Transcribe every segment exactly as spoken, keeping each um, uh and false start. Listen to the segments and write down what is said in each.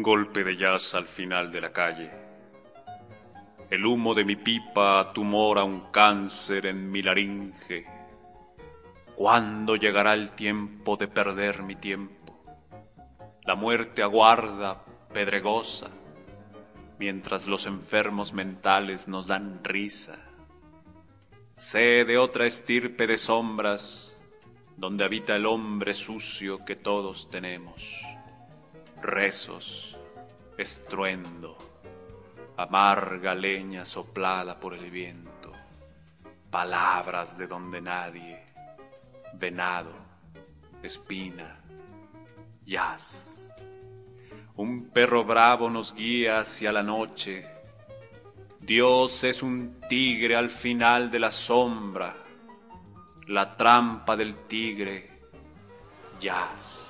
golpe de jazz al final de la calle. El humo de mi pipa tumora un cáncer en mi laringe. ¿Cuándo llegará el tiempo de perder mi tiempo? La muerte aguarda, pedregosa, mientras los enfermos mentales nos dan risa. Sé de otra estirpe de sombras, donde habita el hombre sucio que todos tenemos. Rezos, estruendo, amarga leña soplada por el viento, palabras de donde nadie, venado, espina, jazz. Un perro bravo nos guía hacia la noche. Dios es un tigre al final de la sombra, la trampa del tigre, jazz.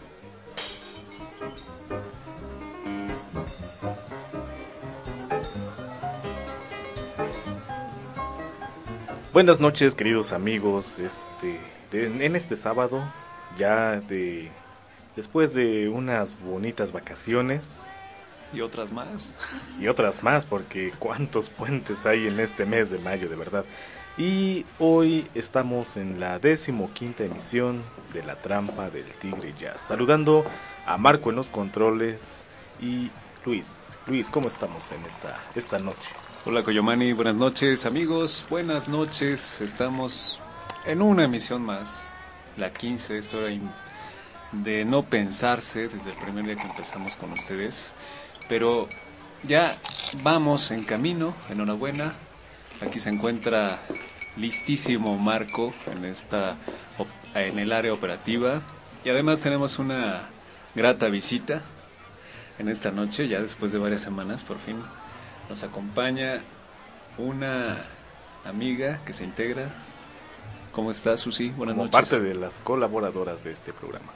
Buenas noches, queridos amigos. Este, de, en este sábado, ya de después de unas bonitas vacaciones Y otras más. y otras más, porque cuántos puentes hay en este mes de mayo, de verdad. Y hoy estamos en la decimoquinta emisión de La Trampa del Tigre Jazz, saludando a Marco en los controles y Luis. Luis, ¿cómo estamos en esta esta noche? Hola Coyomani, buenas noches amigos, buenas noches. Estamos en una emisión más, la quince, esto era de no pensarse desde el primer día que empezamos con ustedes. Pero ya vamos en camino, enhorabuena. Aquí se encuentra listísimo Marco en esta en el área operativa. Y además tenemos una grata visita en esta noche, ya después de varias semanas, por fin nos acompaña una amiga que se integra. ¿Cómo estás, Susi? Buenas Como noches. parte de las colaboradoras de este programa.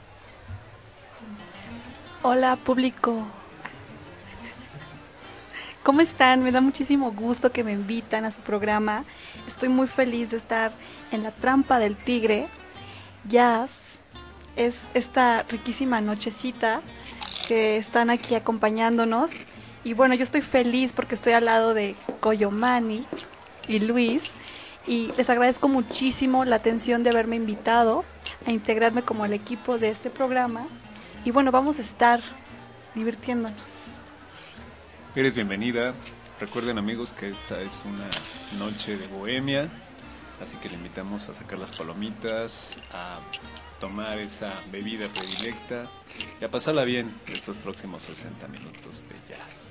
Hola, público. ¿Cómo están? Me da muchísimo gusto que me invitan a su programa. Estoy muy feliz de estar en La Trampa del Tigre Jazz. Es esta riquísima nochecita que están aquí acompañándonos. Y bueno, yo estoy feliz porque estoy al lado de Coyomani y Luis. Y les agradezco muchísimo la atención de haberme invitado a integrarme como el equipo de este programa. Y bueno, vamos a estar divirtiéndonos. Eres bienvenida. Recuerden amigos que esta es una noche de bohemia, así que le invitamos a sacar las palomitas, a tomar esa bebida predilecta y a pasarla bien estos próximos sesenta minutos de jazz.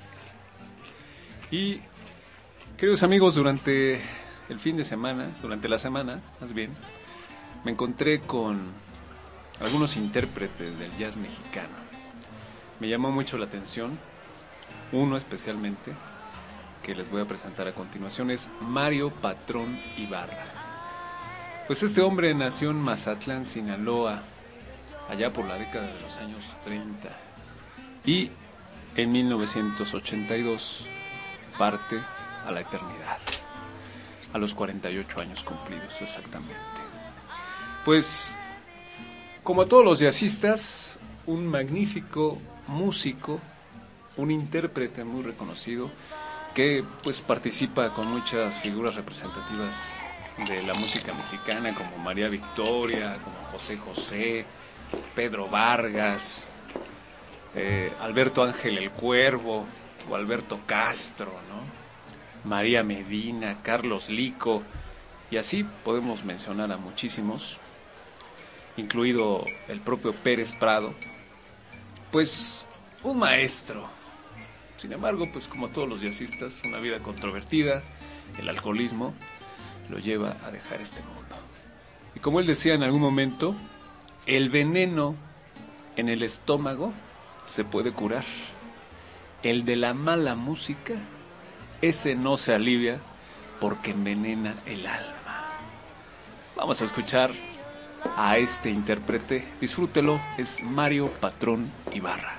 Y queridos amigos, durante el fin de semana, durante la semana más bien, me encontré con algunos intérpretes del jazz mexicano. Me llamó mucho la atención uno especialmente, que les voy a presentar a continuación, es Mario Patrón Ibarra. Pues este hombre nació en Mazatlán, Sinaloa, allá por la década de los años treinta, y en mil novecientos ochenta y dos parte a la eternidad, a los cuarenta y ocho años cumplidos exactamente. Pues, como a todos los jazzistas, un magnífico músico, un intérprete muy reconocido que pues participa con muchas figuras representativas de la música mexicana como María Victoria, como José José, Pedro Vargas, eh, Alberto Ángel el Cuervo o Alberto Castro, ¿no? María Medina, Carlos Lico, y así podemos mencionar a muchísimos, incluido el propio Pérez Prado. Pues un maestro. Sin embargo, pues como todos los jazzistas, una vida controvertida, el alcoholismo lo lleva a dejar este mundo. Y como él decía en algún momento, el veneno en el estómago se puede curar. El de la mala música, ese no se alivia porque envenena el alma. Vamos a escuchar a este intérprete. Disfrútelo, es Mario Patrón Ibarra.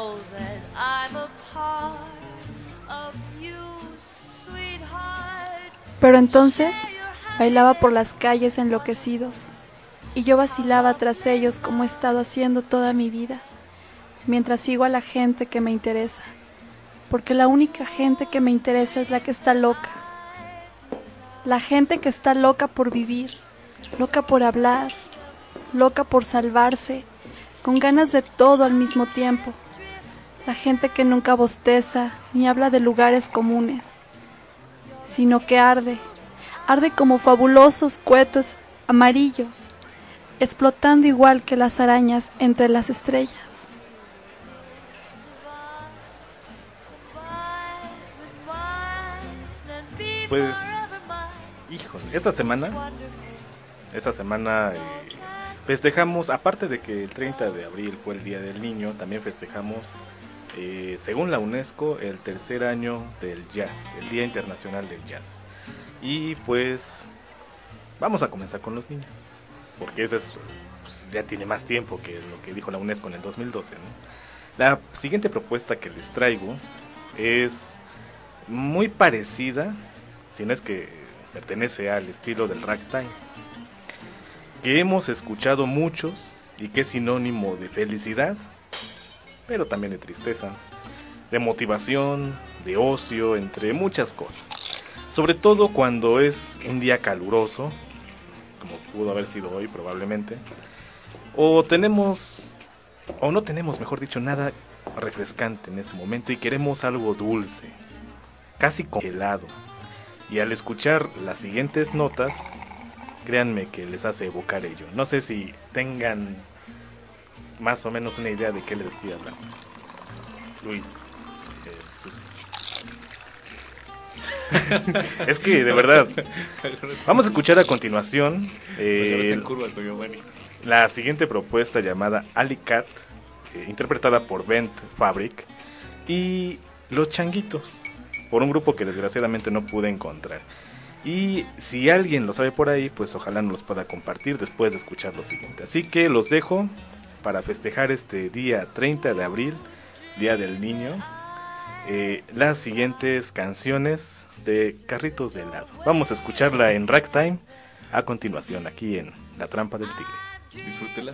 know that I'm a part of you, sweetheart. Pero entonces bailaba por las calles enloquecidos y yo vacilaba tras ellos como he estado haciendo toda mi vida, mientras sigo a la gente que me interesa, porque la única gente que me interesa es la que está loca, la gente que está loca por vivir, loca por hablar, loca por salvarse, con ganas de todo al mismo tiempo, la gente que nunca bosteza ni habla de lugares comunes, sino que arde, arde como fabulosos cohetes amarillos, explotando igual que las arañas entre las estrellas. Pues, híjole, esta semana, esta semana eh, festejamos, aparte de que el treinta de abril fue el Día del Niño, también festejamos, eh, según la UNESCO, el tercer año del jazz, el Día Internacional del Jazz. Y pues, vamos a comenzar con los niños, porque ese es, pues, ya tiene más tiempo que lo que dijo la UNESCO en el dos mil doce, ¿no? La siguiente propuesta que les traigo es muy parecida, si no es que pertenece al estilo del ragtime, que hemos escuchado muchos y que es sinónimo de felicidad, pero también de tristeza, de motivación, de ocio, entre muchas cosas. Sobre todo cuando es un día caluroso, como pudo haber sido hoy probablemente, o tenemos, o no tenemos, mejor dicho, nada refrescante en ese momento y queremos algo dulce, casi congelado. Y al escuchar las siguientes notas, créanme que les hace evocar ello. No sé si tengan más o menos una idea de qué les estoy hablando. Luis, eh, Susi. Es que, de verdad, vamos a escuchar a continuación eh, la siguiente propuesta llamada Alley Cat, eh, interpretada por Bent Fabric, y Los Changuitos, por un grupo que desgraciadamente no pude encontrar. Y si alguien lo sabe por ahí, pues ojalá nos los pueda compartir después de escuchar lo siguiente. Así que los dejo para festejar este día treinta de abril, Día del Niño, eh, las siguientes canciones de Carritos de Helado. Vamos a escucharla en Ragtime a continuación aquí en La Trampa del Tigre. Disfrútela.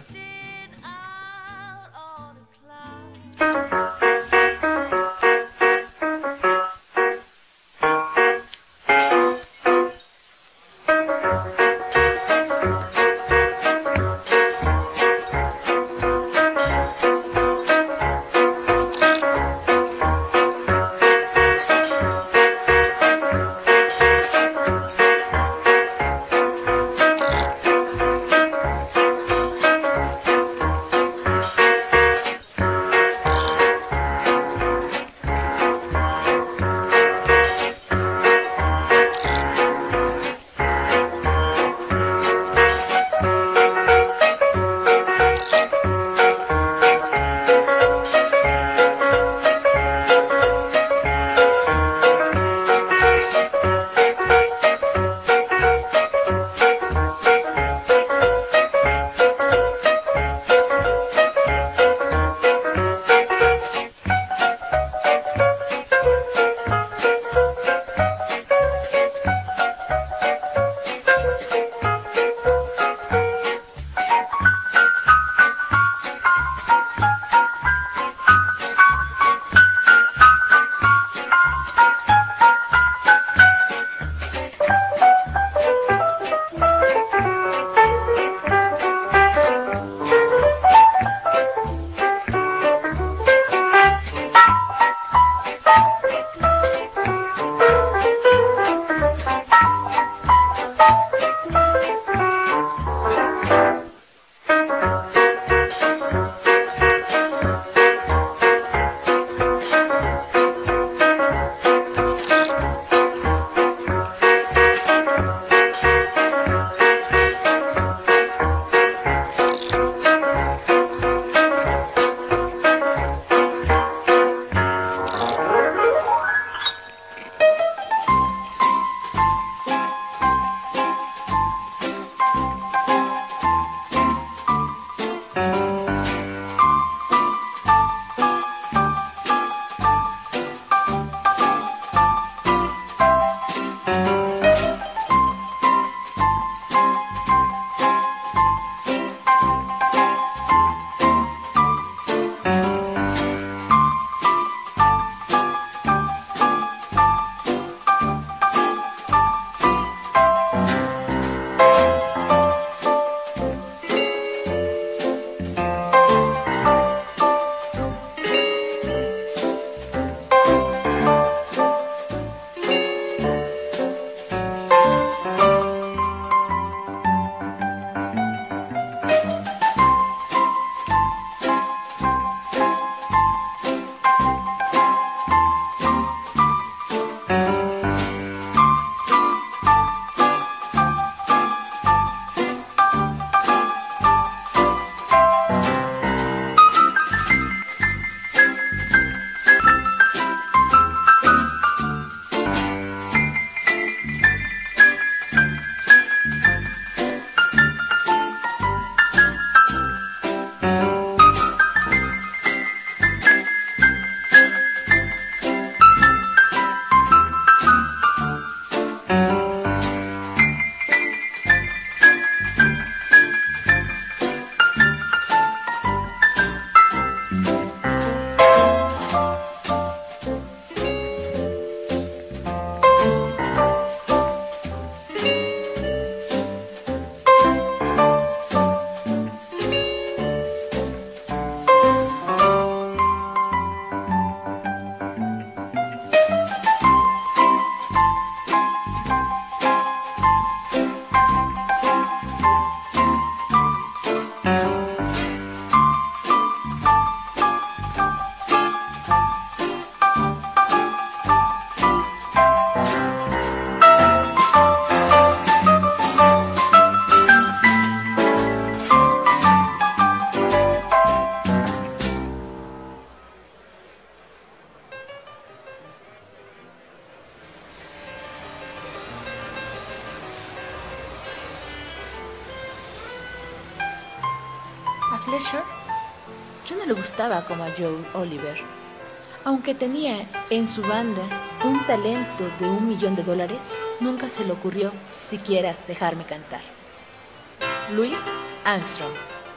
Fletcher yo no le gustaba como a Joe Oliver. Aunque tenía en su banda un talento de un millón de dólares, nunca se le ocurrió siquiera dejarme cantar. Louis Armstrong.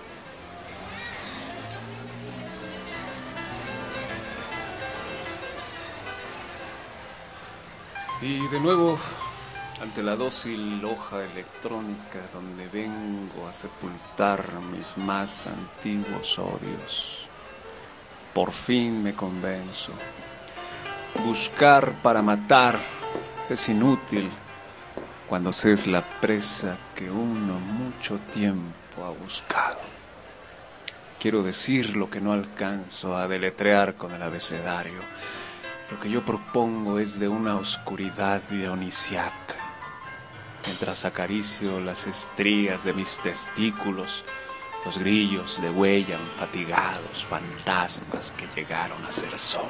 Y de nuevo, ante la dócil hoja electrónica donde vengo a sepultar mis más antiguos odios, por fin me convenzo. Buscar para matar es inútil cuando se es la presa que uno mucho tiempo ha buscado. Quiero decir lo que no alcanzo a deletrear con el abecedario. Lo que yo propongo es de una oscuridad dionisiaca. Mientras acaricio las estrías de mis testículos, los grillos degüellan fatigados fantasmas que llegaron a ser sombra.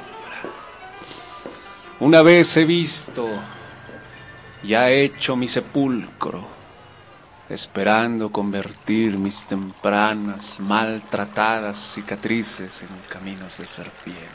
Una vez he visto, ya he hecho mi sepulcro, esperando convertir mis tempranas, maltratadas cicatrices en caminos de serpiente.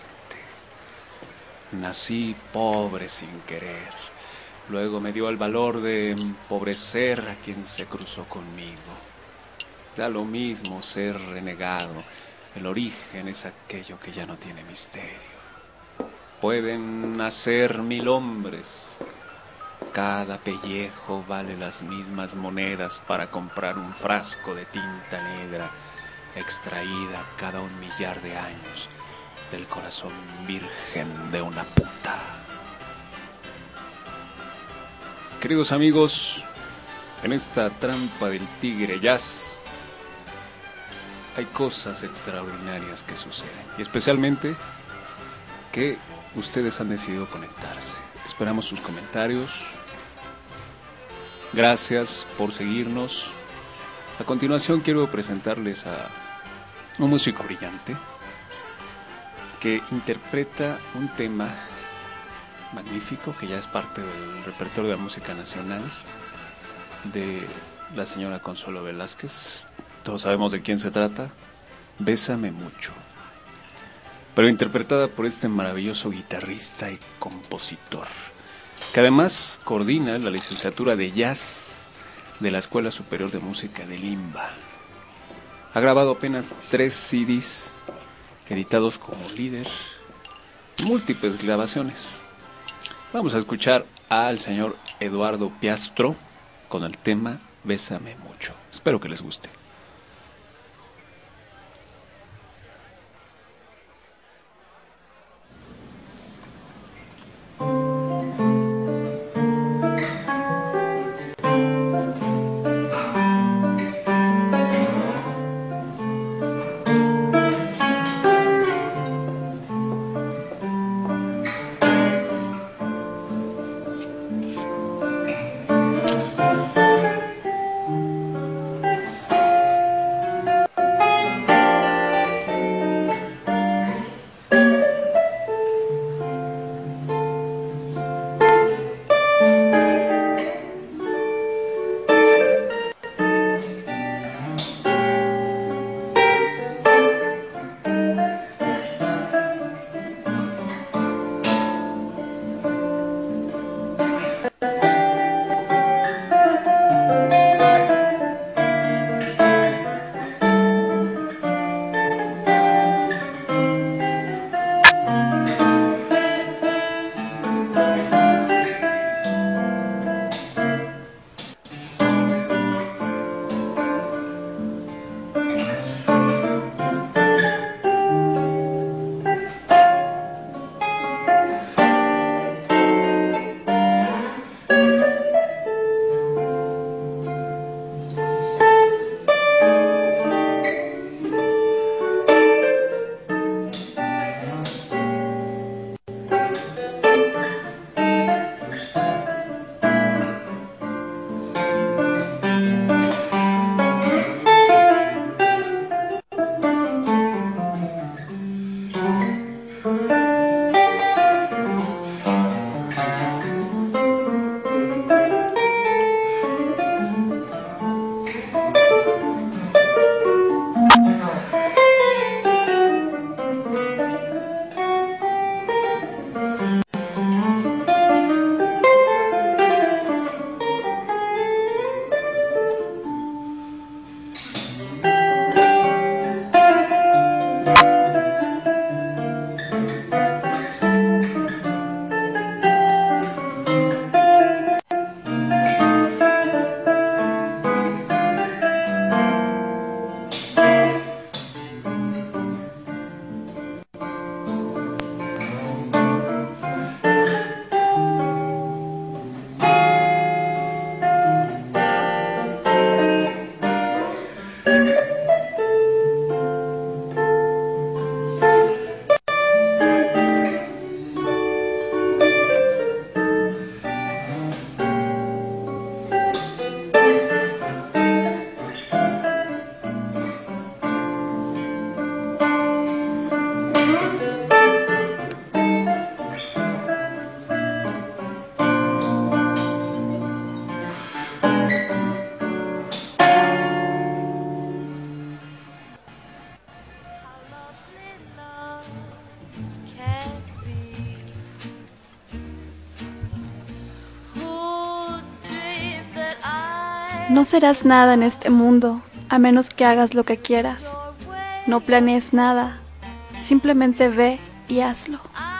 Nací pobre sin querer, luego me dio el valor de empobrecer a quien se cruzó conmigo. Da lo mismo ser renegado, el origen es aquello que ya no tiene misterio. Pueden nacer mil hombres, cada pellejo vale las mismas monedas para comprar un frasco de tinta negra extraída cada un millar de años del corazón virgen de una puta. Queridos amigos, en esta trampa del tigre jazz hay cosas extraordinarias que suceden, y especialmente que ustedes han decidido conectarse. Esperamos sus comentarios. Gracias por seguirnos. A continuación quiero presentarles a un músico brillante que interpreta un tema magnífico que ya es parte del repertorio de la música nacional de la señora Consuelo Velázquez. Todos sabemos de quién se trata. Bésame mucho. Pero interpretada por este maravilloso guitarrista y compositor, que además coordina la licenciatura de jazz de la Escuela Superior de Música de Limba. Ha grabado apenas tres C Ds editados como líder, múltiples grabaciones. Vamos a escuchar al señor Eduardo Piastro con el tema Bésame mucho. Espero que les guste. No serás nada en este mundo, a menos que hagas lo que quieras. No planees nada, simplemente ve y hazlo.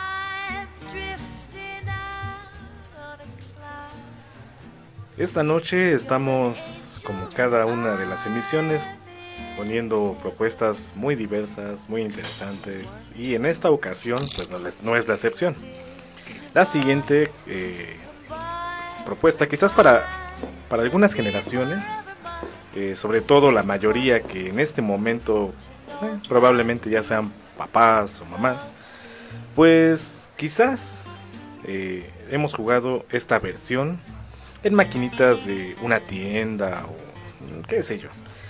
Esta noche estamos, como cada una de las emisiones, poniendo propuestas muy diversas, muy interesantes, y en esta ocasión pues no, les- no es la excepción. La siguiente eh, propuesta, quizás para, para algunas generaciones, eh, sobre todo la mayoría que en este momento eh, probablemente ya sean papás o mamás, pues quizás eh, hemos jugado esta versión en maquinitas de una tienda o qué sé yo,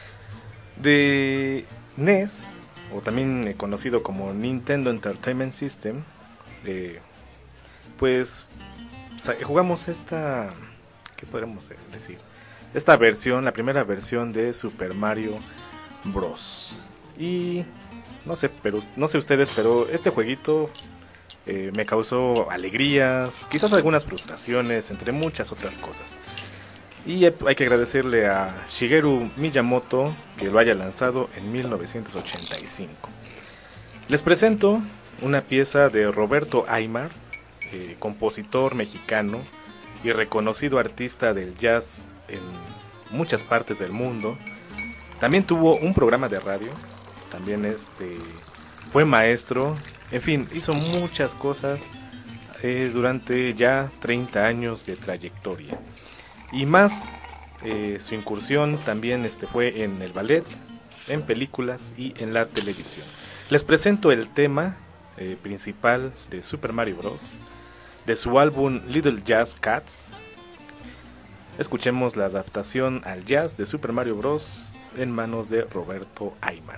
de N E S, o también eh, conocido como Nintendo Entertainment System. eh, pues sa- jugamos esta, ¿qué podemos eh, decir? Esta versión, la primera versión de Super Mario Bros. Y no sé, pero no sé ustedes, pero este jueguito eh, me causó alegrías, quizás algunas frustraciones, entre muchas otras cosas. Y eh, hay que agradecerle a Shigeru Miyamoto que lo haya lanzado en mil novecientos ochenta y cinco. Les presento una pieza de Roberto Aymar, eh, compositor mexicano y reconocido artista del jazz en muchas partes del mundo. También tuvo un programa de radio, también este, fue maestro, en fin, hizo muchas cosas eh, durante ya treinta años de trayectoria. Y más, eh, su incursión también este, fue en el ballet, en películas y en la televisión. Les presento el tema eh, principal de Super Mario Bros. De su álbum Little Jazz Cats. Escuchemos la adaptación al jazz de Super Mario Bros. En manos de Roberto Aymar.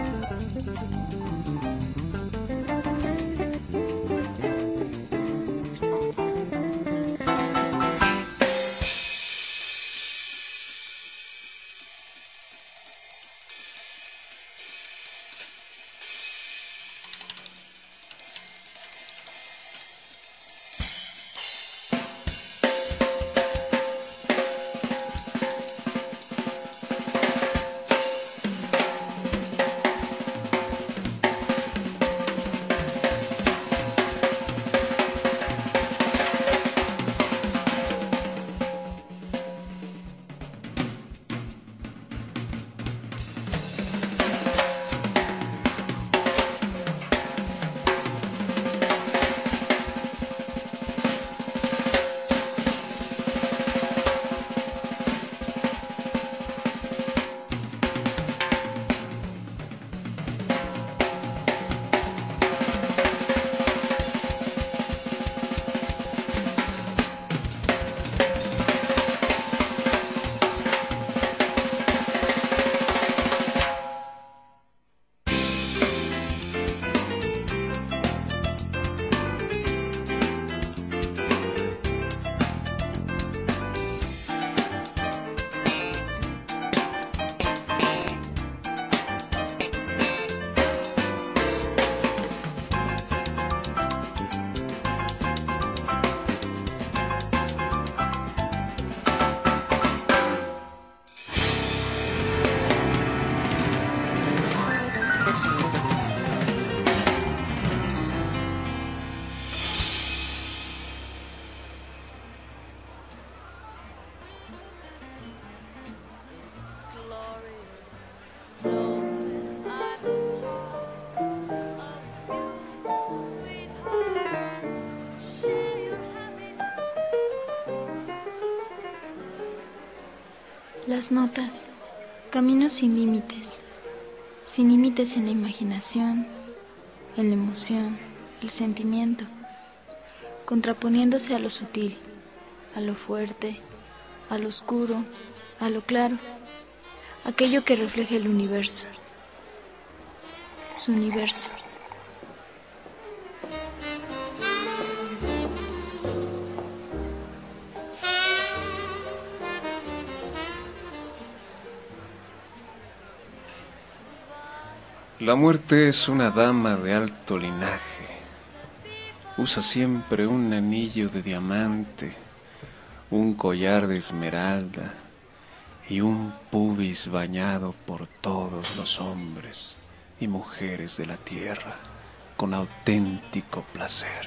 Las notas, caminos sin límites, sin límites en la imaginación, en la emoción, el sentimiento, contraponiéndose a lo sutil, a lo fuerte, a lo oscuro, a lo claro, aquello que refleja el universo, su universo. La muerte es una dama de alto linaje. Usa siempre un anillo de diamante, un collar de esmeralda y un pubis bañado por todos los hombres y mujeres de la tierra con auténtico placer.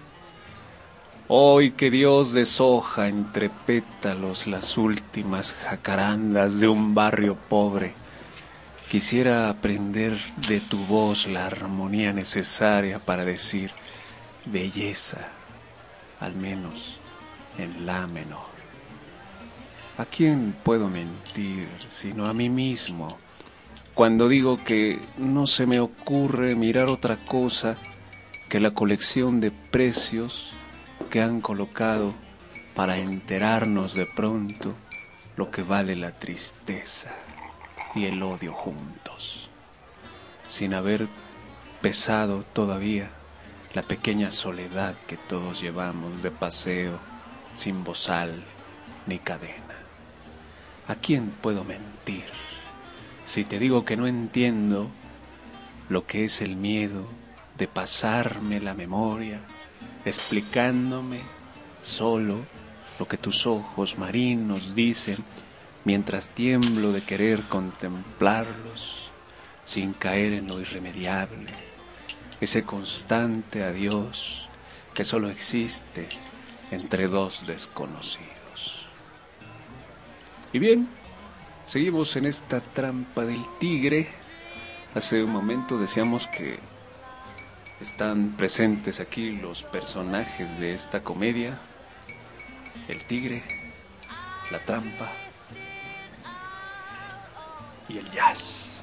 Hoy que Dios deshoja entre pétalos las últimas jacarandas de un barrio pobre, quisiera aprender de tu voz la armonía necesaria para decir belleza, al menos en la menor. ¿A quién puedo mentir sino a mí mismo cuando digo que no se me ocurre mirar otra cosa que la colección de precios que han colocado para enterarnos de pronto lo que vale la tristeza y el odio juntos, sin haber pesado todavía la pequeña soledad que todos llevamos de paseo, sin bozal ni cadena? ¿A quién puedo mentir si te digo que no entiendo lo que es el miedo de pasarme la memoria explicándome solo lo que tus ojos marinos dicen, mientras tiemblo de querer contemplarlos sin caer en lo irremediable, ese constante adiós que solo existe entre dos desconocidos? Y bien, seguimos en esta trampa del tigre. Hace un momento decíamos que están presentes aquí los personajes de esta comedia: el tigre, la trampa y el jazz.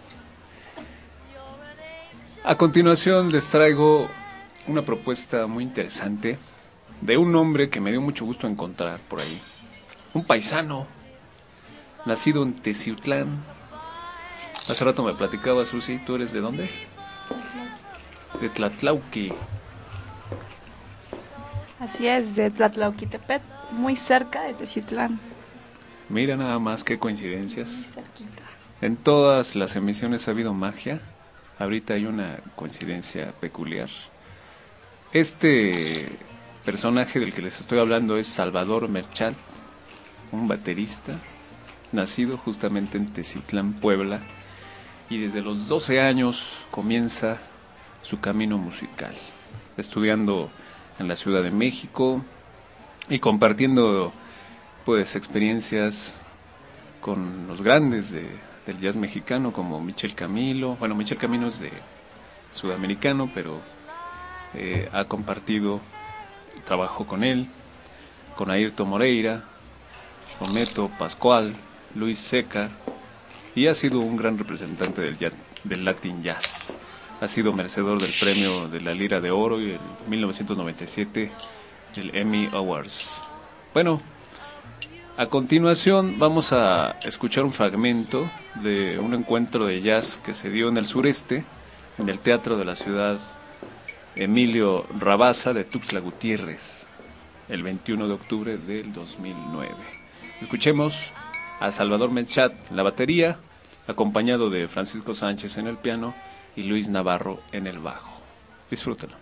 A continuación les traigo una propuesta muy interesante de un hombre que me dio mucho gusto encontrar por ahí, un paisano nacido en Teciutlán, Hace rato me platicaba, Susi, ¿tú eres de dónde? De Tlatlauqui. Así es, de Tlatlauquitepet, muy cerca de Teciutlán. Mira nada más qué Muy coincidencias. cerquita. En todas las emisiones ha habido magia. Ahorita hay una coincidencia peculiar. Este personaje del que les estoy hablando es Salvador Merchant, un baterista, nacido justamente en Teciutlán, Puebla, y desde los doce años comienza su camino musical, estudiando en la Ciudad de México y compartiendo pues experiencias con los grandes de, del jazz mexicano como Michel Camilo. Bueno, Michel Camilo es de sudamericano, pero eh, ha compartido trabajo con él, con Ayrton Moreira, con Neto Pascual, Luis Seca, y ha sido un gran representante del, jazz, del Latin Jazz. Ha sido merecedor del premio de la Lira de Oro y en mil novecientos noventa y siete el Emmy Awards. Bueno, a continuación vamos a escuchar un fragmento de un encuentro de jazz que se dio en el sureste, en el Teatro de la Ciudad Emilio Rabasa de Tuxtla Gutiérrez, el veintiuno de octubre del dos mil nueve. Escuchemos a Salvador Merchant, la batería, acompañado de Francisco Sánchez en el piano y Luis Navarro en el bajo. Disfrútenlo.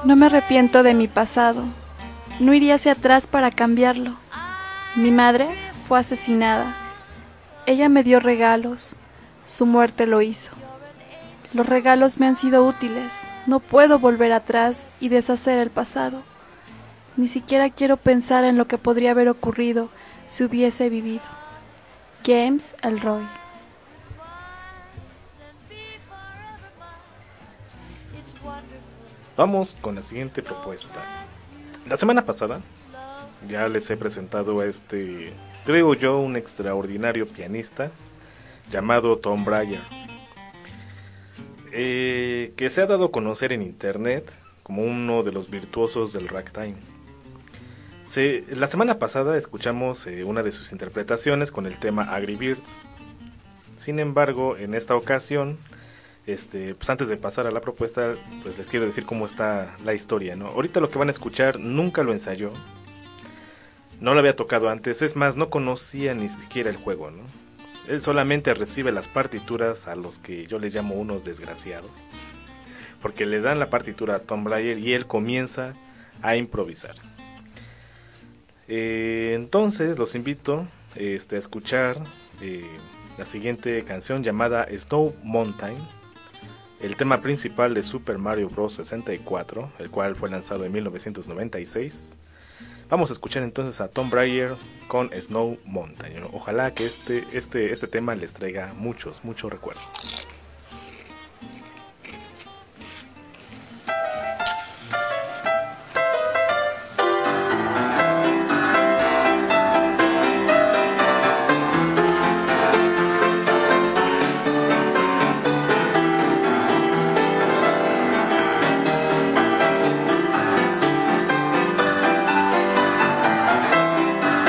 No me arrepiento de mi pasado. No iría hacia atrás para cambiarlo. Mi madre fue asesinada. Ella me dio regalos. Su muerte lo hizo. Los regalos me han sido útiles. No puedo volver atrás y deshacer el pasado. Ni siquiera quiero pensar en lo que podría haber ocurrido si hubiese vivido. James Ellroy. Vamos con la siguiente propuesta. La semana pasada ya les he presentado a este, creo yo, un extraordinario pianista llamado Tom Bryar, eh, que se ha dado a conocer en internet como uno de los virtuosos del ragtime. Se, la semana pasada escuchamos eh, una de sus interpretaciones con el tema Angry Birds. Sin embargo, en esta ocasión, este, pues antes de pasar a la propuesta, pues les quiero decir cómo está la historia, ¿no? Ahorita lo que van a escuchar nunca lo ensayó, no lo había tocado antes, es más, no conocía ni siquiera el juego, ¿no? Él solamente recibe las partituras a los que yo les llamo unos desgraciados, porque le dan la partitura a Tom Bryar y él comienza a improvisar. Eh, entonces los invito este, a escuchar eh, la siguiente canción llamada Snow Mountain, el tema principal de Super Mario Bros. sesenta y cuatro, el cual fue lanzado en mil novecientos noventa y seis. Vamos a escuchar entonces a Tom Bryar con Snow Mountain. Ojalá que este, este, este tema les traiga muchos, muchos recuerdos.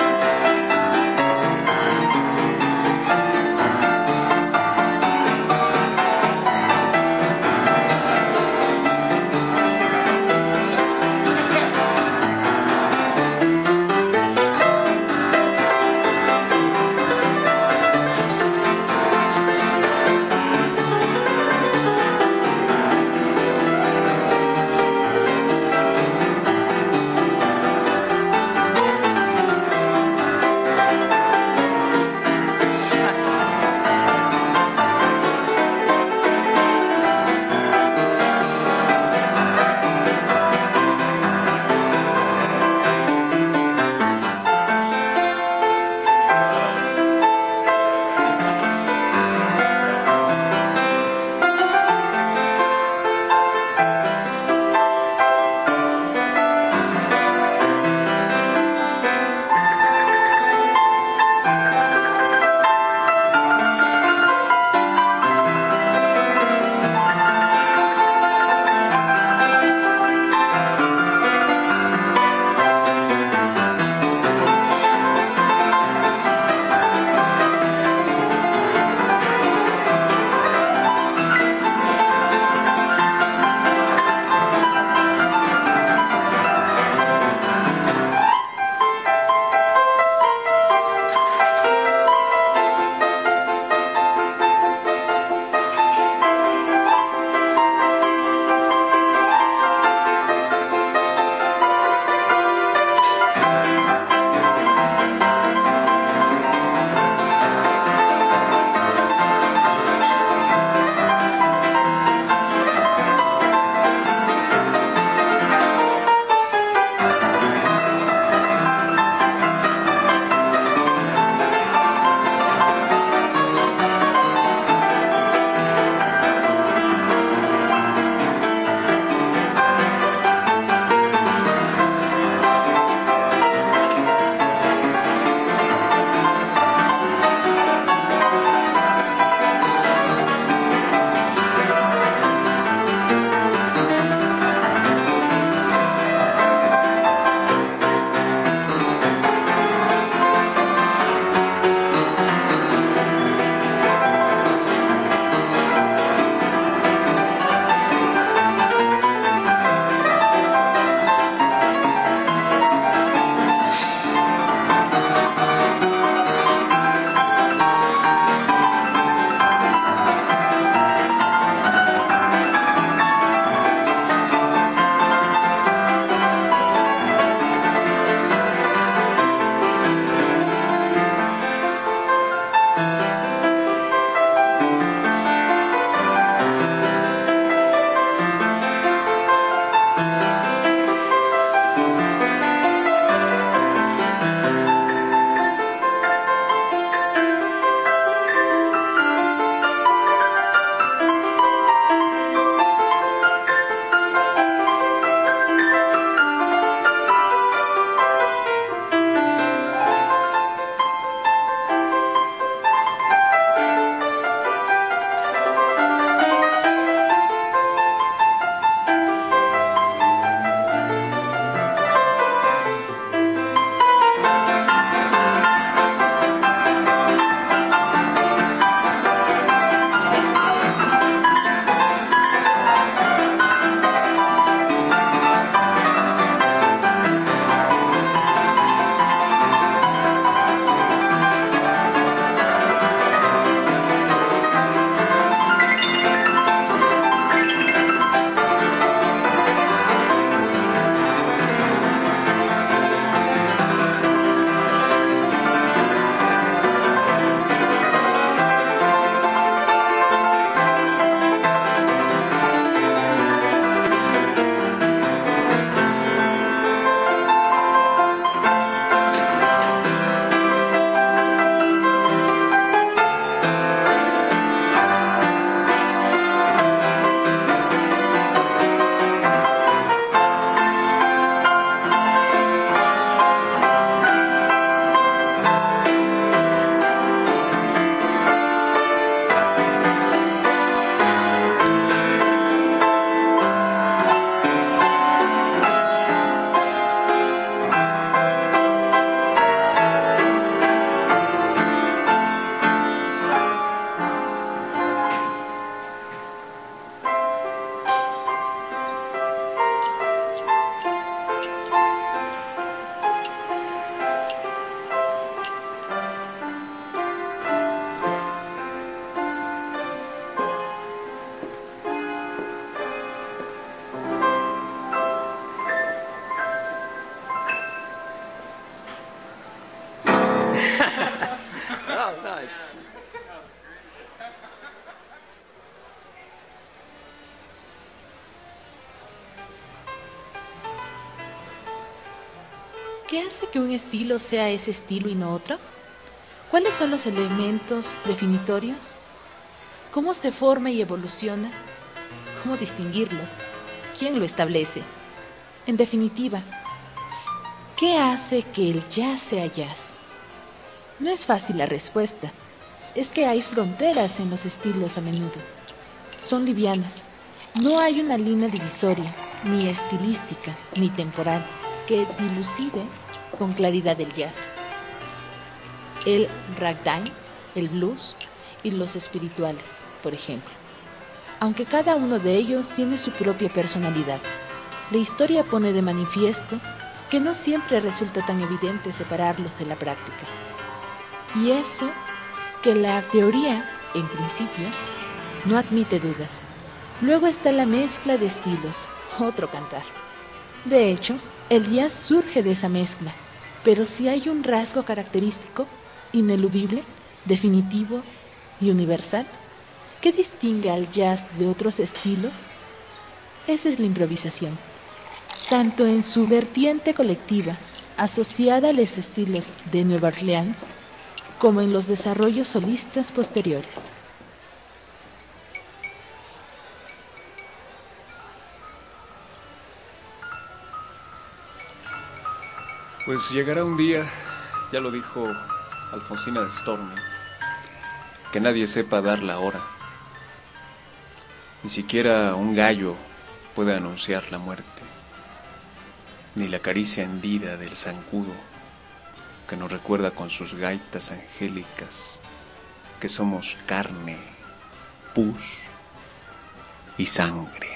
Thank ¿Qué hace que un estilo sea ese estilo y no otro? ¿Cuáles son los elementos definitorios? ¿Cómo se forma y evoluciona? ¿Cómo distinguirlos? ¿Quién lo establece? En definitiva, ¿qué hace que el jazz sea jazz? No es fácil la respuesta. Es que hay fronteras en los estilos a menudo. Son livianas. No hay una línea divisoria, ni estilística, ni temporal, que dilucide con claridad el jazz. El ragtime, el blues y los espirituales, por ejemplo. Aunque cada uno de ellos tiene su propia personalidad, la historia pone de manifiesto que no siempre resulta tan evidente separarlos en la práctica. Y eso que la teoría, en principio, no admite dudas. Luego está la mezcla de estilos, otro cantar. De hecho, el jazz surge de esa mezcla, pero si hay un rasgo característico, ineludible, definitivo y universal, ¿qué distingue al jazz de otros estilos? Esa es la improvisación, tanto en su vertiente colectiva, asociada a los estilos de Nueva Orleans, como en los desarrollos solistas posteriores. Pues llegará un día, ya lo dijo Alfonsina de Storni, que nadie sepa dar la hora. Ni siquiera un gallo puede anunciar la muerte, ni la caricia hendida del zancudo que nos recuerda con sus gaitas angélicas que somos carne, pus y sangre.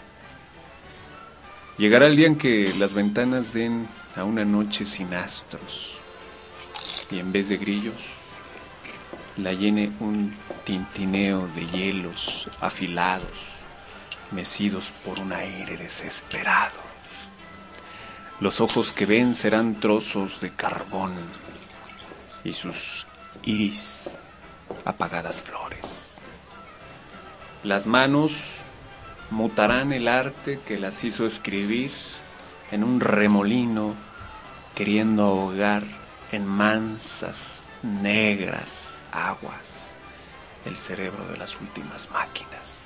Llegará el día en que las ventanas den a una noche sin astros y en vez de grillos la llene un tintineo de hielos afilados, mecidos por un aire desesperado. Los ojos que ven serán trozos de carbón y sus iris apagadas flores. Las manos mutarán el arte que las hizo escribir en un remolino, queriendo ahogar en mansas, negras aguas el cerebro de las últimas máquinas.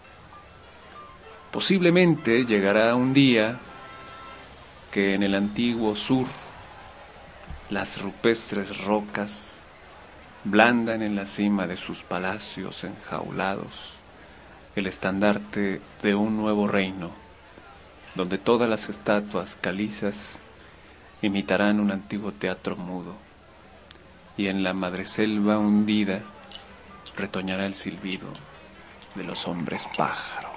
Posiblemente llegará un día que en el antiguo sur las rupestres rocas blandan en la cima de sus palacios enjaulados el estandarte de un nuevo reino, donde todas las estatuas calizas imitarán un antiguo teatro mudo, y en la madreselva hundida retoñará el silbido de los hombres pájaro.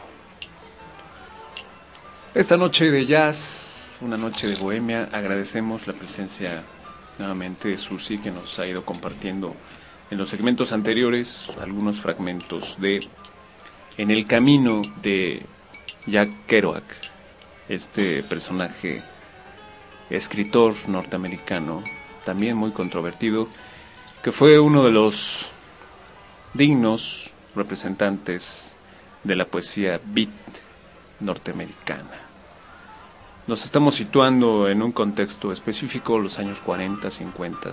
Esta noche de jazz, una noche de bohemia, agradecemos la presencia nuevamente de Susi, que nos ha ido compartiendo en los segmentos anteriores algunos fragmentos de En el camino de Jack Kerouac, este personaje, escritor norteamericano, también muy controvertido, que fue uno de los dignos representantes de la poesía beat norteamericana. Nos estamos situando en un contexto específico, los años cuarenta, cincuenta,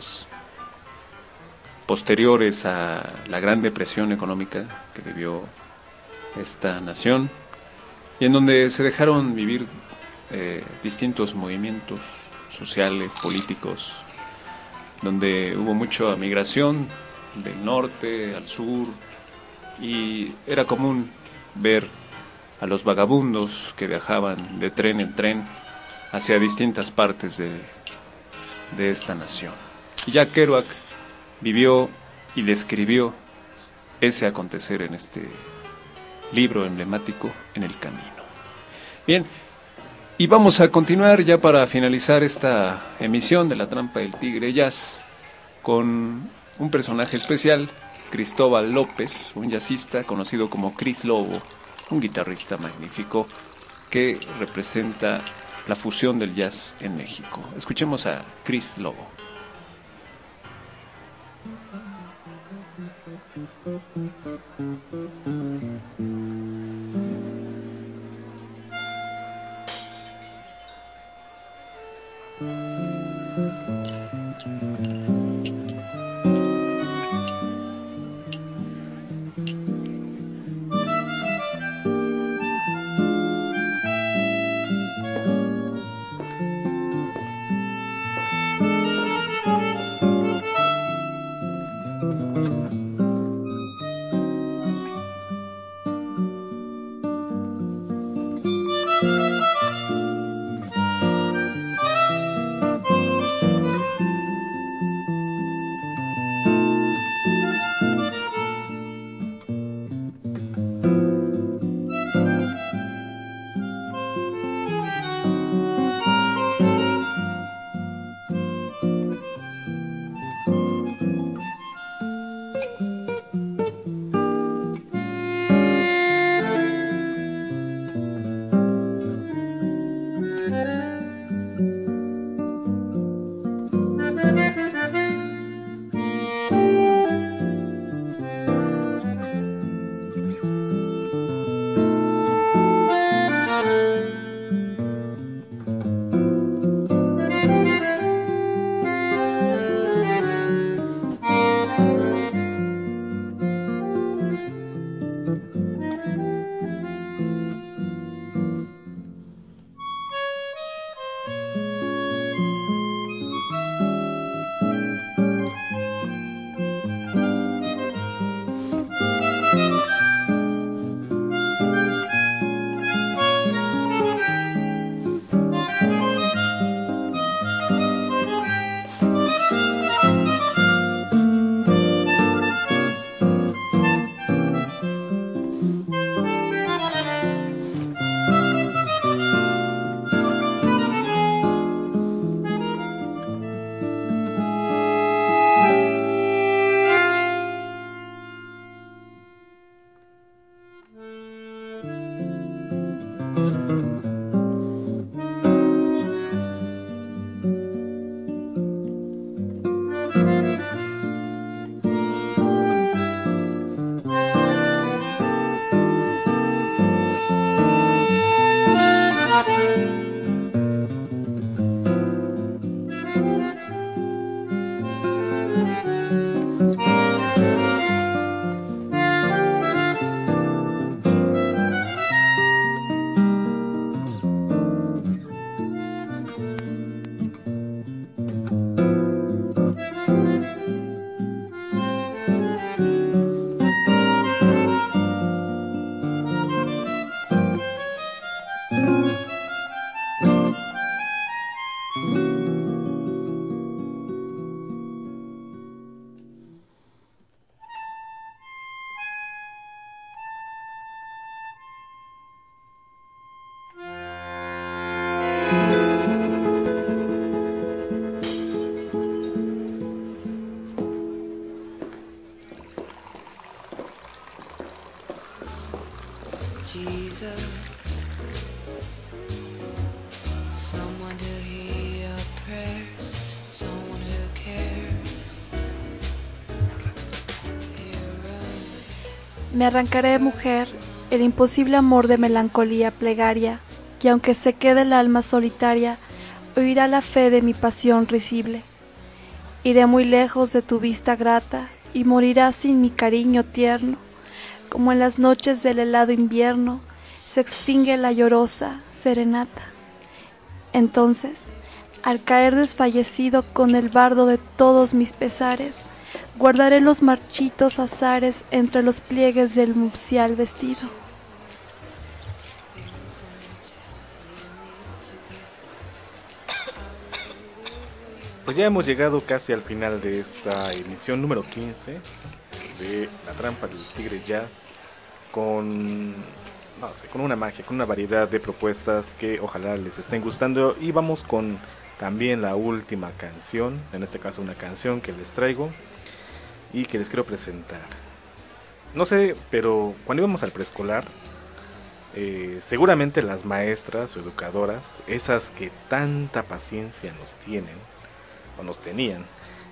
posteriores a la Gran Depresión económica que vivió esta nación, y en donde se dejaron vivir eh, distintos movimientos sociales, políticos, donde hubo mucha migración del norte al sur, y era común ver a los vagabundos que viajaban de tren en tren hacia distintas partes de, de esta nación. Y Jack Kerouac vivió y describió ese acontecer en este libro emblemático, En el camino. Bien, y vamos a continuar ya para finalizar esta emisión de La Trampa del Tigre Jazz con un personaje especial, Cristóbal López, un jazzista conocido como Chris Lobo, un guitarrista magnífico que representa la fusión del jazz en México. Escuchemos a Chris Lobo. Jesus, someone to hear your prayers, someone who cares. Me arrancaré, mujer, el imposible amor de melancolía plegaria, que aunque se quede el alma solitaria, oirá la fe de mi pasión risible. Iré muy lejos de tu vista grata, y morirá sin mi cariño tierno, como en las noches del helado invierno se extingue la llorosa serenata. Entonces, al caer desfallecido con el bardo de todos mis pesares, guardaré los marchitos azares entre los pliegues del nupcial vestido. Pues ya hemos llegado casi al final de esta emisión número quince de La Trampa del Tigre Jazz, con, no sé, con una magia, con una variedad de propuestas que ojalá les estén gustando. Y vamos con también la última canción, en este caso una canción que les traigo y que les quiero presentar. No sé, pero cuando íbamos al preescolar, eh, seguramente las maestras o educadoras, esas que tanta paciencia nos tienen o nos tenían,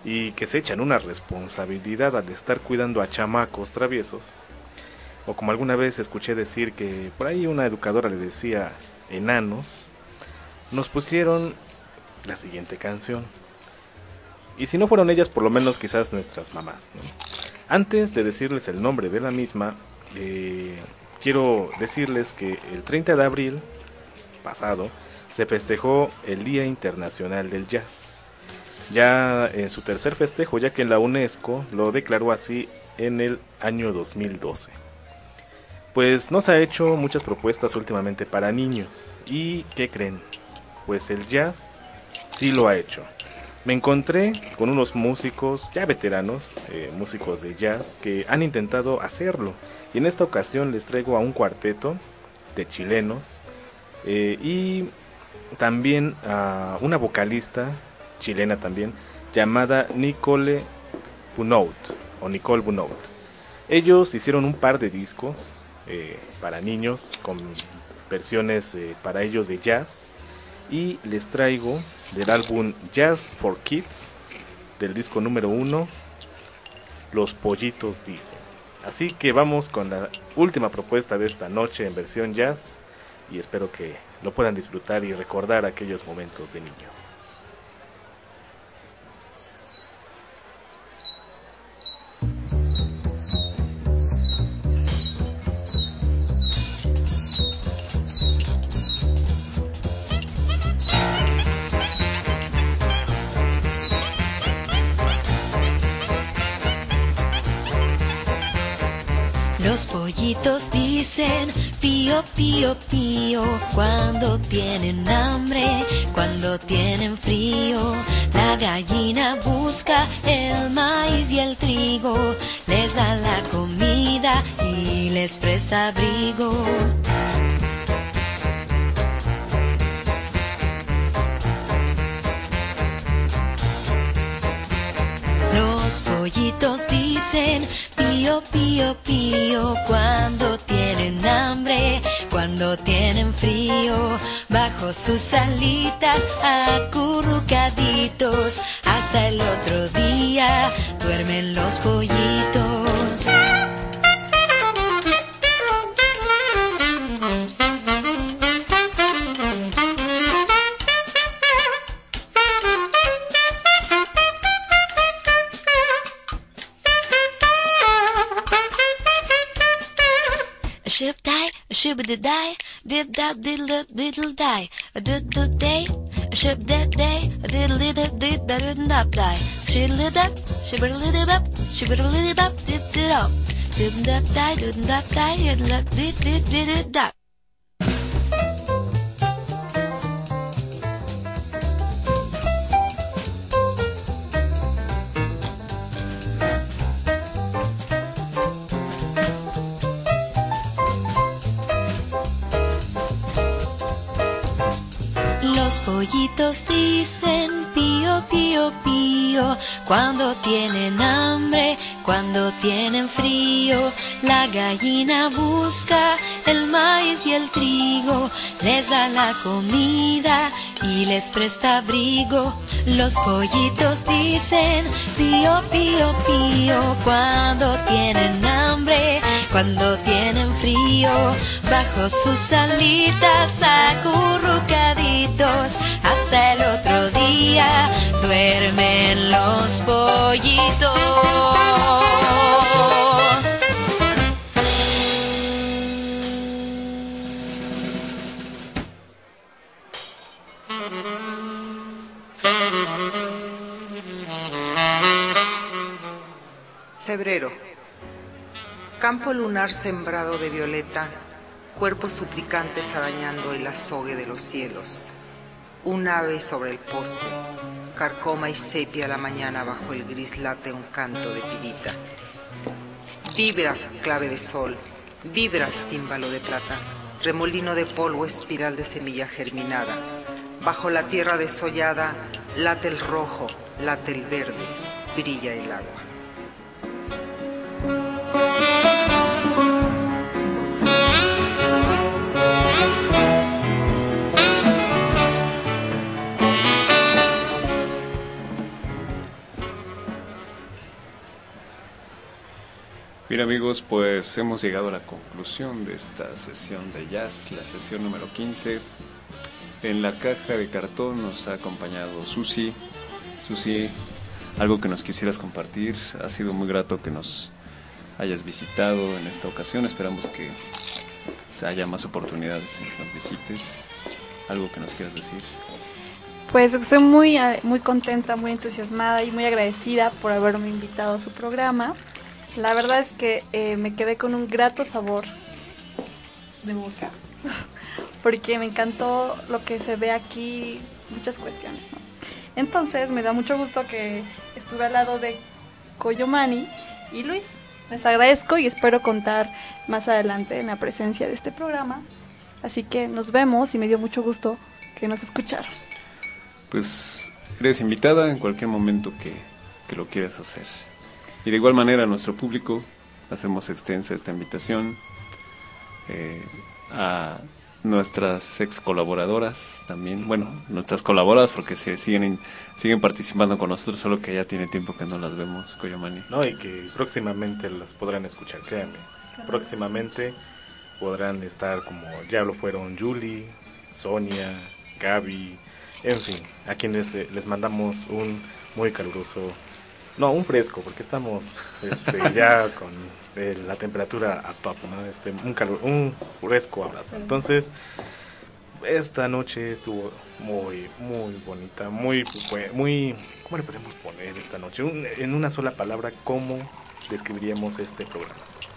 y que se echan una responsabilidad al estar cuidando a chamacos traviesos, o como alguna vez escuché decir que por ahí una educadora le decía enanos, nos pusieron la siguiente canción. Y si no fueron ellas, por lo menos quizás nuestras mamás, ¿no? Antes de decirles el nombre de la misma, eh, quiero decirles que el treinta de abril pasado se festejó el Día Internacional del Jazz, ya en su tercer festejo, ya que la UNESCO lo declaró así en el año dos mil doce. Pues nos ha hecho muchas propuestas últimamente para niños. ¿Y qué creen? Pues el jazz sí lo ha hecho. Me encontré con unos músicos ya veteranos, eh, músicos de jazz, que han intentado hacerlo. Y en esta ocasión les traigo a un cuarteto de chilenos eh, y también a una vocalista chilena también, llamada Nicole Bunout, o Nicole Bunout. Ellos hicieron un par de discos eh, para niños, con versiones eh, para ellos de jazz. Y les traigo del álbum Jazz for Kids, del disco número uno, Los Pollitos Dicen. Así que vamos con la última propuesta de esta noche en versión jazz, y espero que lo puedan disfrutar y recordar aquellos momentos de niño. Los pollitos dicen pío, pío, pío cuando tienen hambre, cuando tienen frío. La gallina busca el maíz y el trigo, les da la comida y les presta abrigo. Los pollitos dicen pío, pío, pío cuando tienen hambre, cuando tienen frío. Bajo sus alitas acurrucaditos, hasta el otro día duermen los pollitos. Ship die, ship the die, did that diddle diddle die, a did the day, a ship that day, a diddle diddle did that didn't up die. She lit up, she better lit it up, she better lit it up, did it up, didn't up die, didn't up die, did did did did it up. Los pollitos dicen pío, pío, pío cuando tienen hambre, cuando tienen frío. La gallina busca el maíz y el trigo, les da la comida y les presta abrigo. Los pollitos dicen pío, pío, pío cuando tienen hambre, cuando tienen frío. Bajo sus alitas acurrucaditos, hasta el otro día duermen los pollitos. Febrero. Campo lunar sembrado de violeta, cuerpos suplicantes arañando el azogue de los cielos. Un ave sobre el poste, carcoma y sepia la mañana bajo el gris late un canto de pirita. Vibra, clave de sol, vibra, címbalo de plata, remolino de polvo, espiral de semilla germinada. Bajo la tierra desollada, late el rojo, late el verde, brilla el agua. amigos, pues hemos llegado a la conclusión de esta sesión de jazz, la sesión número quince. En la caja de cartón nos ha acompañado Susi. Susi, algo que nos quisieras compartir. Ha sido muy grato que nos hayas visitado en esta ocasión. Esperamos que haya más oportunidades en que nos visites. Algo que nos quieras decir. Pues estoy muy, muy contenta, muy entusiasmada y muy agradecida por haberme invitado a su programa. La verdad es que eh, me quedé con un grato sabor de boca, porque me encantó lo que se ve aquí, muchas cuestiones, ¿no? Entonces me da mucho gusto que estuve al lado de Coyomani y Luis. Les agradezco y espero contar más adelante en la presencia de este programa. Así que nos vemos y me dio mucho gusto que nos escucharon. Pues eres invitada en cualquier momento que, que lo quieras hacer. Y de igual manera a nuestro público hacemos extensa esta invitación, eh, a nuestras ex colaboradoras también, bueno, nuestras colaboradoras porque se siguen siguen participando con nosotros, solo que ya tiene tiempo que no las vemos, Coyomani. No, y que próximamente las podrán escuchar, créanme. Próximamente podrán estar como ya lo fueron Julie, Sonia, Gaby, en fin, a quienes eh, les mandamos un muy caluroso... No, un fresco, porque estamos este, ya con eh, la temperatura a top, ¿no? Este, un, calor, un fresco abrazo. Entonces, esta noche estuvo muy, muy bonita, muy, muy... ¿Cómo le podemos poner esta noche? Un, en una sola palabra, ¿cómo describiríamos este programa?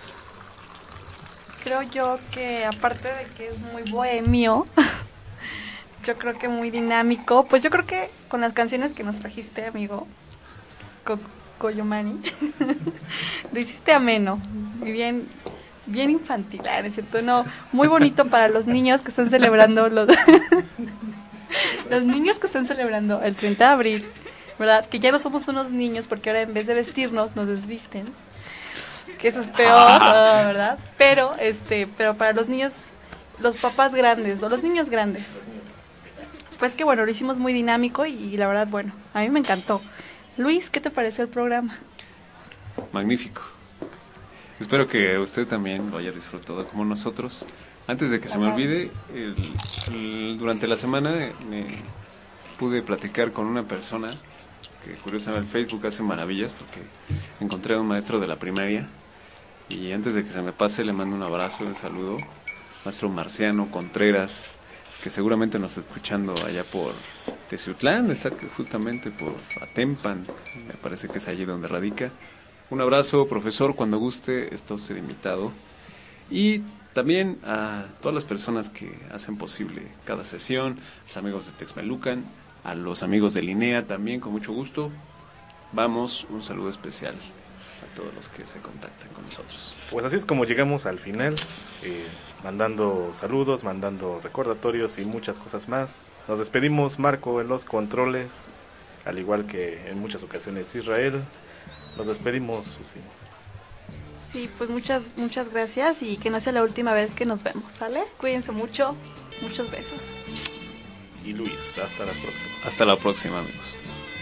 Creo yo que aparte de que es muy bohemio, yo creo que muy dinámico, pues yo creo que con las canciones que nos trajiste, amigo, Co- Coyomani, lo hiciste ameno y bien, bien infantil, ¿no es cierto? No, muy bonito para los niños que están celebrando los, los niños que están celebrando el treinta de abril, ¿verdad? Que ya no somos unos niños porque ahora en vez de vestirnos nos desvisten, que eso es peor, ¿no? ¿Verdad? Pero, este, pero para los niños, los papás grandes, ¿no? Los niños grandes. Pues que bueno, lo hicimos muy dinámico y, y la verdad, bueno, a mí me encantó. Luis, ¿qué te pareció el programa? Magnífico. Espero que usted también lo haya disfrutado como nosotros. Antes de que se me olvide, el, el, durante la semana me pude platicar con una persona que curiosamente el Facebook hace maravillas, porque encontré a un maestro de la primaria y antes de que se me pase le mando un abrazo y un saludo. Maestro Marciano Contreras, que seguramente nos está escuchando allá por Teciutlán, justamente por Atempan, me parece que es allí donde radica. Un abrazo, profesor, cuando guste, está usted invitado. Y también a todas las personas que hacen posible cada sesión, los amigos de Texmelucan, a los amigos de Linea también, con mucho gusto. Vamos, un saludo especial a todos los que se contactan con nosotros. Pues así es como llegamos al final, eh, mandando saludos, mandando recordatorios y muchas cosas más. Nos despedimos, Marco en los controles, al igual que en muchas ocasiones Israel. Nos despedimos, Susi. Sí, pues muchas, muchas gracias y que no sea la última vez que nos vemos, ¿sale? Cuídense mucho, muchos besos. Y Luis, hasta la próxima. Hasta la próxima, amigos.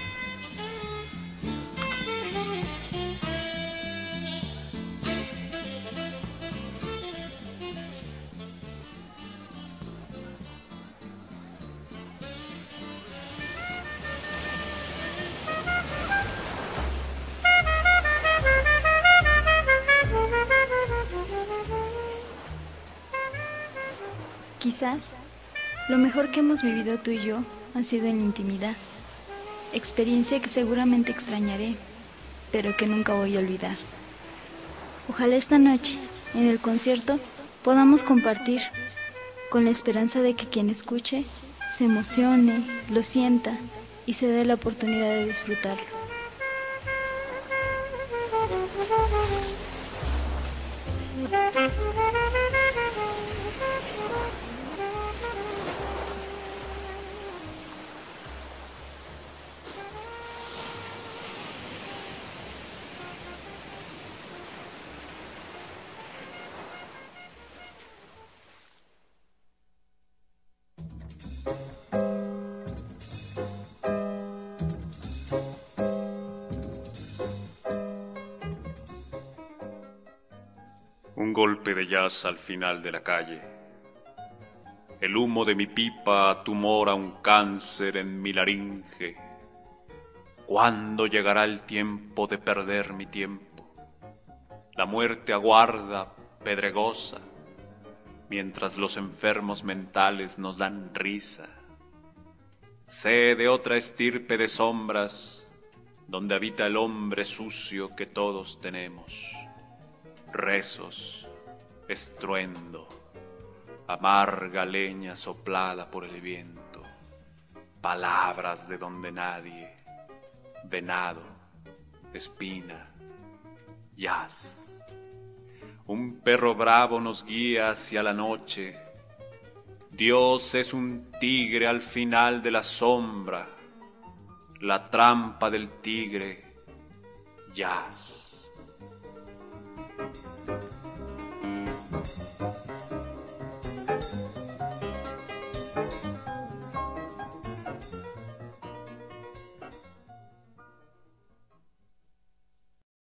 Quizás lo mejor que hemos vivido tú y yo ha sido en la intimidad, experiencia que seguramente extrañaré, pero que nunca voy a olvidar. Ojalá esta noche, en el concierto, podamos compartir, con la esperanza de que quien escuche se emocione, lo sienta y se dé la oportunidad de disfrutarlo. Un golpe de jazz al final de la calle. El humo de mi pipa tumora un cáncer en mi laringe. ¿Cuándo llegará el tiempo de perder mi tiempo? La muerte aguarda, pedregosa, mientras los enfermos mentales nos dan risa. Sé de otra estirpe de sombras, donde habita el hombre sucio que todos tenemos. Rezos, estruendo, amarga leña soplada por el viento, palabras de donde nadie, venado, espina, jazz. Un perro bravo nos guía hacia la noche. Dios es un tigre al final de la sombra, la trampa del tigre, jazz.